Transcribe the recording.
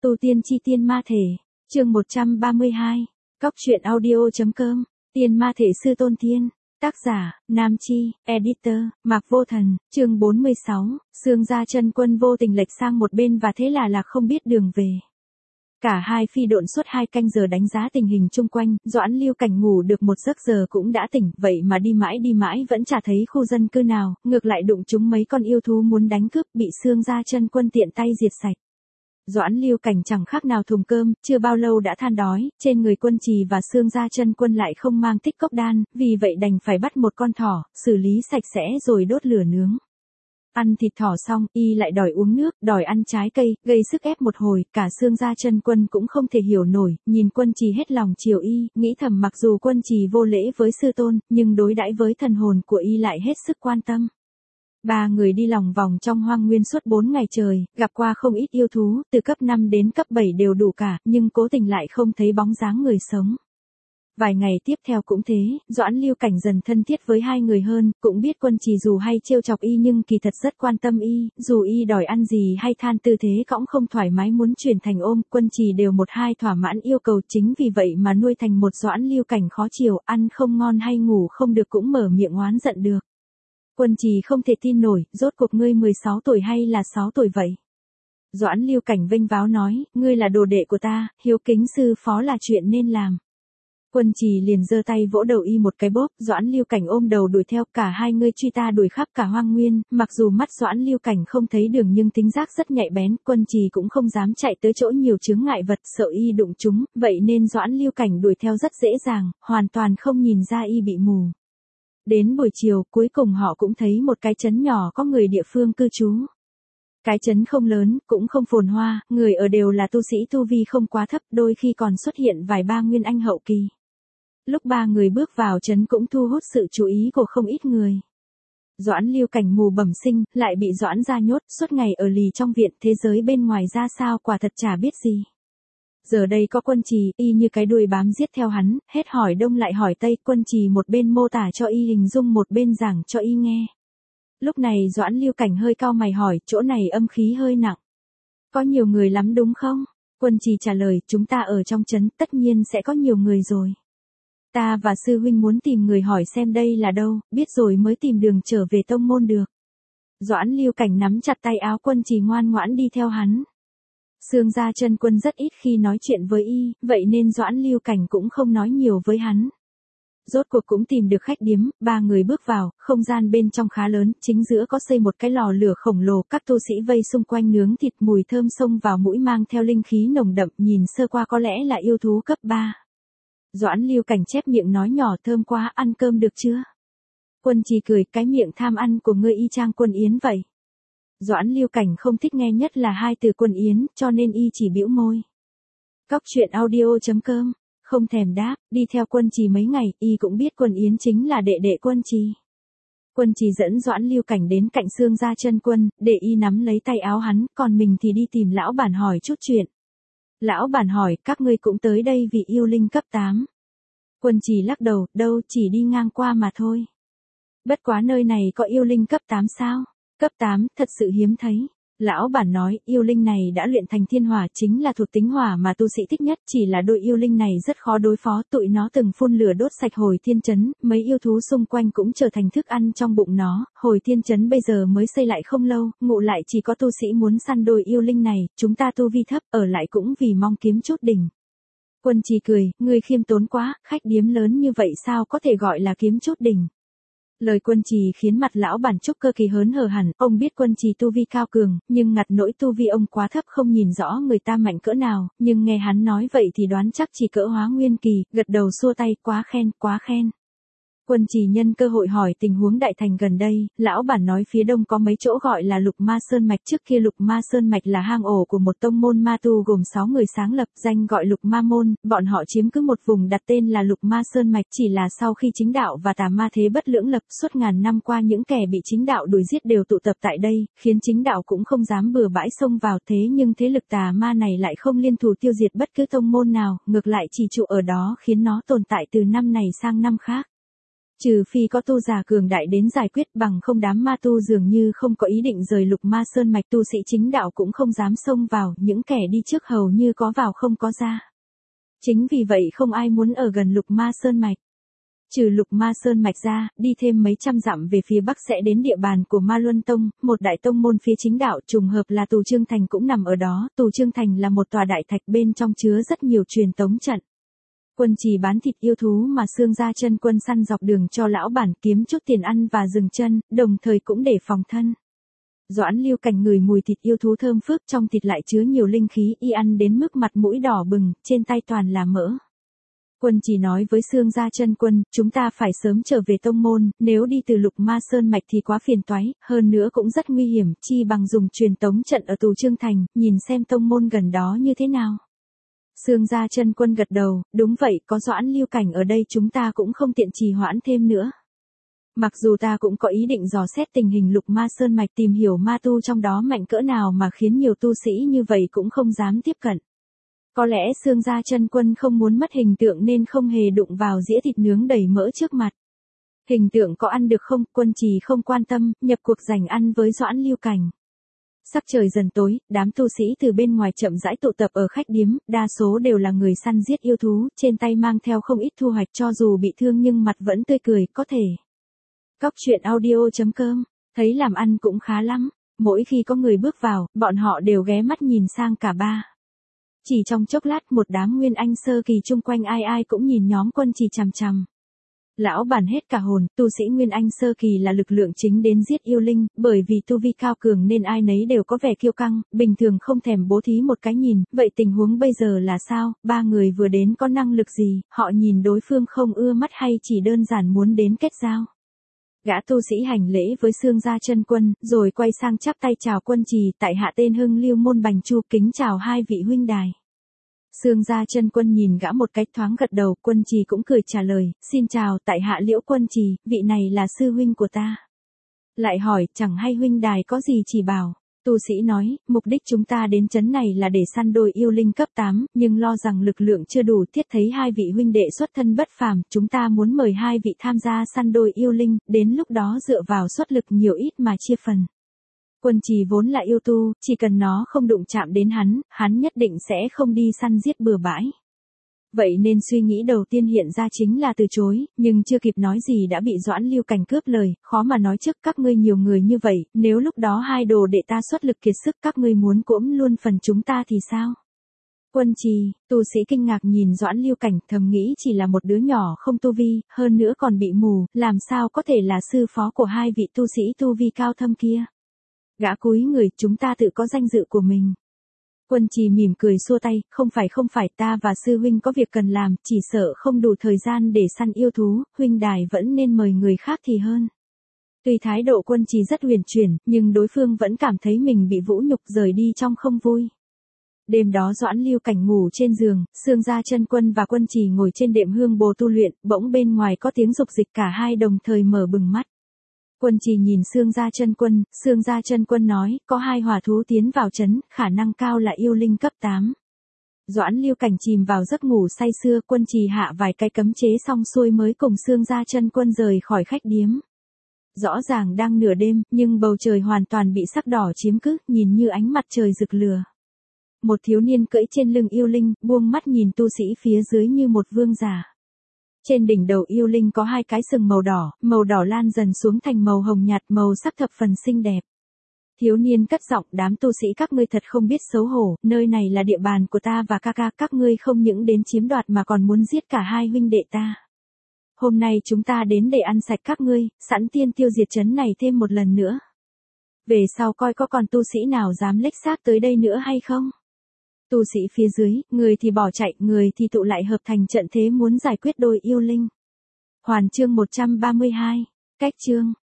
Tu tiên chi tiên ma thể, chương 132, Cóc truyện audio.com, Tiên ma thể sư Tôn Thiên, tác giả, Nam Chi, editor, Mạc Vô Thần, chương 46, Sương Gia Chân Quân vô tình lệch sang một bên và thế là lạc không biết đường về. Cả hai phi độn suốt 2 canh giờ đánh giá tình hình chung quanh, Doãn Lưu Cảnh ngủ được một giấc giờ cũng đã tỉnh, vậy mà đi mãi vẫn chả thấy khu dân cư nào, ngược lại đụng chúng mấy con yêu thú muốn đánh cướp bị Sương Gia Chân Quân tiện tay diệt sạch. Doãn Lưu Cảnh chẳng khác nào thùng cơm, chưa bao lâu đã than đói, trên người Quân Trì và Sương Gia Chân Quân lại không mang tích cốc đan, vì vậy đành phải bắt một con thỏ, xử lý sạch sẽ rồi đốt lửa nướng. Ăn thịt thỏ xong, y lại đòi uống nước, đòi ăn trái cây, gây sức ép một hồi, cả Sương Gia Chân Quân cũng không thể hiểu nổi, nhìn Quân Trì hết lòng chiều y, nghĩ thầm mặc dù Quân Trì vô lễ với sư tôn, nhưng đối đãi với thần hồn của y lại hết sức quan tâm. Ba người đi lòng vòng trong hoang nguyên suốt 4 ngày trời, gặp qua không ít yêu thú, từ cấp 5 đến cấp 7 đều đủ cả, nhưng cố tình lại không thấy bóng dáng người sống. Vài ngày tiếp theo cũng thế, Doãn Lưu Cảnh dần thân thiết với hai người hơn, cũng biết Quân Trì dù hay trêu chọc y nhưng kỳ thật rất quan tâm y, dù y đòi ăn gì hay than tư thế cõng không thoải mái muốn chuyển thành ôm, Quân Trì đều một hai thỏa mãn yêu cầu, chính vì vậy mà nuôi thành một Doãn Lưu Cảnh khó chiều, ăn không ngon hay ngủ không được cũng mở miệng oán giận được. Quân Trì không thể tin nổi, rốt cuộc ngươi 16 tuổi hay là 6 tuổi vậy? Doãn Lưu Cảnh vênh váo nói, ngươi là đồ đệ của ta, hiếu kính sư phó là chuyện nên làm. Quân Trì liền giơ tay vỗ đầu y một cái bóp, Doãn Lưu Cảnh ôm đầu đuổi theo, cả hai ngươi truy ta đuổi khắp cả hoang nguyên, mặc dù mắt Doãn Lưu Cảnh không thấy đường nhưng tính giác rất nhạy bén, Quân Trì cũng không dám chạy tới chỗ nhiều chướng ngại vật, sợ y đụng chúng, vậy nên Doãn Lưu Cảnh đuổi theo rất dễ dàng, hoàn toàn không nhìn ra y bị mù. Đến buổi chiều, cuối cùng họ cũng thấy một cái trấn nhỏ có người địa phương cư trú. Cái trấn không lớn, cũng không phồn hoa, người ở đều là tu sĩ tu vi không quá thấp, đôi khi còn xuất hiện vài ba nguyên anh hậu kỳ. Lúc ba người bước vào trấn cũng thu hút sự chú ý của không ít người. Doãn Lưu Cảnh mù bẩm sinh, lại bị Doãn gia nhốt, suốt ngày ở lì trong viện, thế giới bên ngoài ra sao quả thật chả biết gì. Giờ đây có Quân Trì, y như cái đuôi bám giết theo hắn, hết hỏi đông lại hỏi tây, Quân Trì một bên mô tả cho y hình dung một bên giảng cho y nghe. Lúc này Doãn Lưu Cảnh hơi cau mày hỏi, chỗ này âm khí hơi nặng. Có nhiều người lắm đúng không? Quân Trì trả lời, chúng ta ở trong trấn, tất nhiên sẽ có nhiều người rồi. Ta và sư huynh muốn tìm người hỏi xem đây là đâu, biết rồi mới tìm đường trở về tông môn được. Doãn Lưu Cảnh nắm chặt tay áo Quân Trì ngoan ngoãn đi theo hắn. Sương Gia Chân Quân rất ít khi nói chuyện với y, vậy nên Doãn Lưu Cảnh cũng không nói nhiều với hắn. Rốt cuộc cũng tìm được khách điếm, ba người bước vào, không gian bên trong khá lớn, chính giữa có xây một cái lò lửa khổng lồ, các tu sĩ vây xung quanh nướng thịt, mùi thơm xông vào mũi mang theo linh khí nồng đậm, nhìn sơ qua có lẽ là yêu thú cấp 3. Doãn Lưu Cảnh chép miệng nói nhỏ, thơm quá, ăn cơm được chưa? Quân Trì cười, cái miệng tham ăn của ngươi y chang Quân Yến vậy. Doãn Lưu Cảnh không thích nghe nhất là hai từ Quân Yến, cho nên y chỉ bĩu môi. Cóc truyện audio.com, không thèm đáp, đi theo Quân Trì mấy ngày, y cũng biết Quân Yến chính là đệ đệ Quân Trì. Quân Trì dẫn Doãn Lưu Cảnh đến cạnh Sương Gia Chân Quân, để y nắm lấy tay áo hắn, còn mình thì đi tìm lão bản hỏi chút chuyện. Lão bản hỏi, các ngươi cũng tới đây vì yêu linh cấp 8. Quân Trì lắc đầu, đâu, chỉ đi ngang qua mà thôi. Bất quá nơi này có yêu linh cấp 8 sao? Cấp 8, thật sự hiếm thấy. Lão bản nói, yêu linh này đã luyện thành thiên hỏa, chính là thuộc tính hỏa mà tu sĩ thích nhất, chỉ là đôi yêu linh này rất khó đối phó, tụi nó từng phun lửa đốt sạch Hồi Thiên Trấn, mấy yêu thú xung quanh cũng trở thành thức ăn trong bụng nó, Hồi Thiên Trấn bây giờ mới xây lại không lâu, ngụ lại chỉ có tu sĩ muốn săn đôi yêu linh này, chúng ta tu vi thấp, ở lại cũng vì mong kiếm chút đỉnh. Quân Trì cười, ngươi khiêm tốn quá, khách điếm lớn như vậy sao có thể gọi là kiếm chút đỉnh. Lời Quân Trì khiến mặt lão bản Trúc Cơ Kỳ hớn hở hẳn, ông biết Quân Trì tu vi cao cường, nhưng ngặt nỗi tu vi ông quá thấp không nhìn rõ người ta mạnh cỡ nào, nhưng nghe hắn nói vậy thì đoán chắc chỉ cỡ Hóa Nguyên Kỳ, gật đầu xua tay, quá khen, quá khen. Quân Trì nhân cơ hội hỏi tình huống đại thành gần đây, lão bản nói phía đông có mấy chỗ gọi là Lục Ma Sơn Mạch, trước kia Lục Ma Sơn Mạch là hang ổ của một tông môn ma tu gồm 6 người sáng lập, danh gọi Lục Ma Môn, bọn họ chiếm cứ một vùng đặt tên là Lục Ma Sơn Mạch, chỉ là sau khi chính đạo và tà ma thế bất lưỡng lập, suốt ngàn năm qua những kẻ bị chính đạo đuổi giết đều tụ tập tại đây, khiến chính đạo cũng không dám bừa bãi xông vào, thế nhưng thế lực tà ma này lại không liên thủ tiêu diệt bất cứ tông môn nào, ngược lại chỉ trụ ở đó khiến nó tồn tại từ năm này sang năm khác. Trừ phi có tu giả cường đại đến giải quyết, bằng không đám ma tu dường như không có ý định rời Lục Ma Sơn mạch, tu sĩ chính đạo cũng không dám xông vào, những kẻ đi trước hầu như có vào không có ra. Chính vì vậy không ai muốn ở gần Lục Ma Sơn mạch. Trừ Lục Ma Sơn mạch ra, đi thêm mấy trăm dặm về phía bắc sẽ đến địa bàn của Ma Luân Tông, một đại tông môn phía chính đạo, trùng hợp là Tù Trương Thành cũng nằm ở đó. Tù Trương Thành là một tòa đại thạch bên trong chứa rất nhiều truyền tống trận. Quân Trì bán thịt yêu thú mà Xương Gia Chân Quân săn dọc đường cho lão bản kiếm chút tiền ăn và dừng chân, đồng thời cũng để phòng thân. Doãn Lưu Cảnh ngửi mùi thịt yêu thú thơm phức, trong thịt lại chứa nhiều linh khí, y ăn đến mức mặt mũi đỏ bừng, trên tay toàn là mỡ. Quân Trì nói với Xương Gia Chân Quân, chúng ta phải sớm trở về tông môn, nếu đi từ Lục Ma Sơn mạch thì quá phiền toái, hơn nữa cũng rất nguy hiểm, chi bằng dùng truyền tống trận ở Tù Trương Thành, nhìn xem tông môn gần đó như thế nào. Xương Gia Chân Quân gật đầu, đúng vậy, có Doãn Lưu Cảnh ở đây chúng ta cũng không tiện trì hoãn thêm nữa. Mặc dù ta cũng có ý định dò xét tình hình Lục Ma Sơn mạch, tìm hiểu ma tu trong đó mạnh cỡ nào mà khiến nhiều tu sĩ như vậy cũng không dám tiếp cận. Có lẽ Xương Gia Chân Quân không muốn mất hình tượng nên không hề đụng vào dĩa thịt nướng đầy mỡ trước mặt. Hình tượng có ăn được không, Quân Trì không quan tâm, nhập cuộc giành ăn với Doãn Lưu Cảnh. Sắc trời dần tối, đám tu sĩ từ bên ngoài chậm rãi tụ tập ở khách điếm, đa số đều là người săn giết yêu thú, trên tay mang theo không ít thu hoạch, cho dù bị thương nhưng mặt vẫn tươi cười, có thể. Cóc truyện audio.com, thấy làm ăn cũng khá lắm, mỗi khi có người bước vào, bọn họ đều ghé mắt nhìn sang cả ba. Chỉ trong chốc lát một đám nguyên anh sơ kỳ chung quanh ai ai cũng nhìn nhóm Quân Trì chằm chằm. Lão bản hết cả hồn, tu sĩ nguyên anh sơ kỳ là lực lượng chính đến giết yêu linh, bởi vì tu vi cao cường nên ai nấy đều có vẻ kiêu căng, bình thường không thèm bố thí một cái nhìn, vậy tình huống bây giờ là sao, ba người vừa đến có năng lực gì, họ nhìn đối phương không ưa mắt hay chỉ đơn giản muốn đến kết giao. Gã tu sĩ hành lễ với Xương Gia Chân Quân, rồi quay sang chắp tay chào Quân Trì, tại hạ tên Hưng Liêu Môn Bành Chu, kính chào hai vị huynh đài. Xương Gia Chân Quân nhìn gã một cách thoáng gật đầu, Quân Trì cũng cười trả lời, xin chào, tại hạ Liễu Quân Trì, vị này là sư huynh của ta. Lại hỏi, chẳng hay huynh đài có gì chỉ bảo. Tu sĩ nói, mục đích chúng ta đến trấn này là để săn đôi yêu linh cấp 8, nhưng lo rằng lực lượng chưa đủ, thiết thấy hai vị huynh đệ xuất thân bất phàm, chúng ta muốn mời hai vị tham gia săn đôi yêu linh, đến lúc đó dựa vào xuất lực nhiều ít mà chia phần. Quân Trì vốn là yêu tu, chỉ cần nó không đụng chạm đến hắn nhất định sẽ không đi săn giết bừa bãi. Vậy nên suy nghĩ đầu tiên hiện ra chính là từ chối, nhưng chưa kịp nói gì đã bị Doãn Lưu Cảnh cướp lời, khó mà nói trước các ngươi nhiều người như vậy, nếu lúc đó hai đồ đệ ta xuất lực kiệt sức các ngươi muốn cỗm luôn phần chúng ta thì sao? Quân Trì, tu sĩ kinh ngạc nhìn Doãn Lưu Cảnh, thầm nghĩ chỉ là một đứa nhỏ không tu vi, hơn nữa còn bị mù, làm sao có thể là sư phó của hai vị tu sĩ tu vi cao thâm kia? Gã cúi người, chúng ta tự có danh dự của mình. Quân Trì mỉm cười xua tay, không phải ta và sư huynh có việc cần làm, chỉ sợ không đủ thời gian để săn yêu thú, huynh đài vẫn nên mời người khác thì hơn. Tuy thái độ Quân Trì rất huyền chuyển, nhưng đối phương vẫn cảm thấy mình bị vũ nhục, rời đi trong không vui. Đêm đó Doãn Lưu Cảnh ngủ trên giường, Xương Gia Chân Quân và Quân Trì ngồi trên đệm hương bồ tu luyện, bỗng bên ngoài có tiếng dục dịch, cả hai đồng thời mở bừng mắt. Quân Trì nhìn Xương Gia Chân Quân nói, có hai hỏa thú tiến vào trấn, khả năng cao là yêu linh cấp 8. Doãn Lưu Cảnh chìm vào giấc ngủ say sưa, Quân Trì hạ vài cái cấm chế xong xuôi mới cùng Xương Gia Chân Quân rời khỏi khách điếm. Rõ ràng đang nửa đêm, nhưng bầu trời hoàn toàn bị sắc đỏ chiếm cứ, nhìn như ánh mặt trời rực lửa. Một thiếu niên cưỡi trên lưng yêu linh, buông mắt nhìn tu sĩ phía dưới như một vương giả. Trên đỉnh đầu yêu linh có hai cái sừng màu đỏ lan dần xuống thành màu hồng nhạt, màu sắc thập phần xinh đẹp. Thiếu niên cất giọng, đám tu sĩ các ngươi thật không biết xấu hổ, nơi này là địa bàn của ta và ca ca, các ngươi không những đến chiếm đoạt mà còn muốn giết cả hai huynh đệ ta. Hôm nay chúng ta đến để ăn sạch các ngươi, sẵn tiên tiêu diệt trấn này thêm một lần nữa. Về sau coi có còn tu sĩ nào dám lếch xác tới đây nữa hay không? Tu sĩ phía dưới, người thì bỏ chạy, người thì tụ lại hợp thành trận thế muốn giải quyết đôi yêu linh. Hoàn chương 132, cách chương.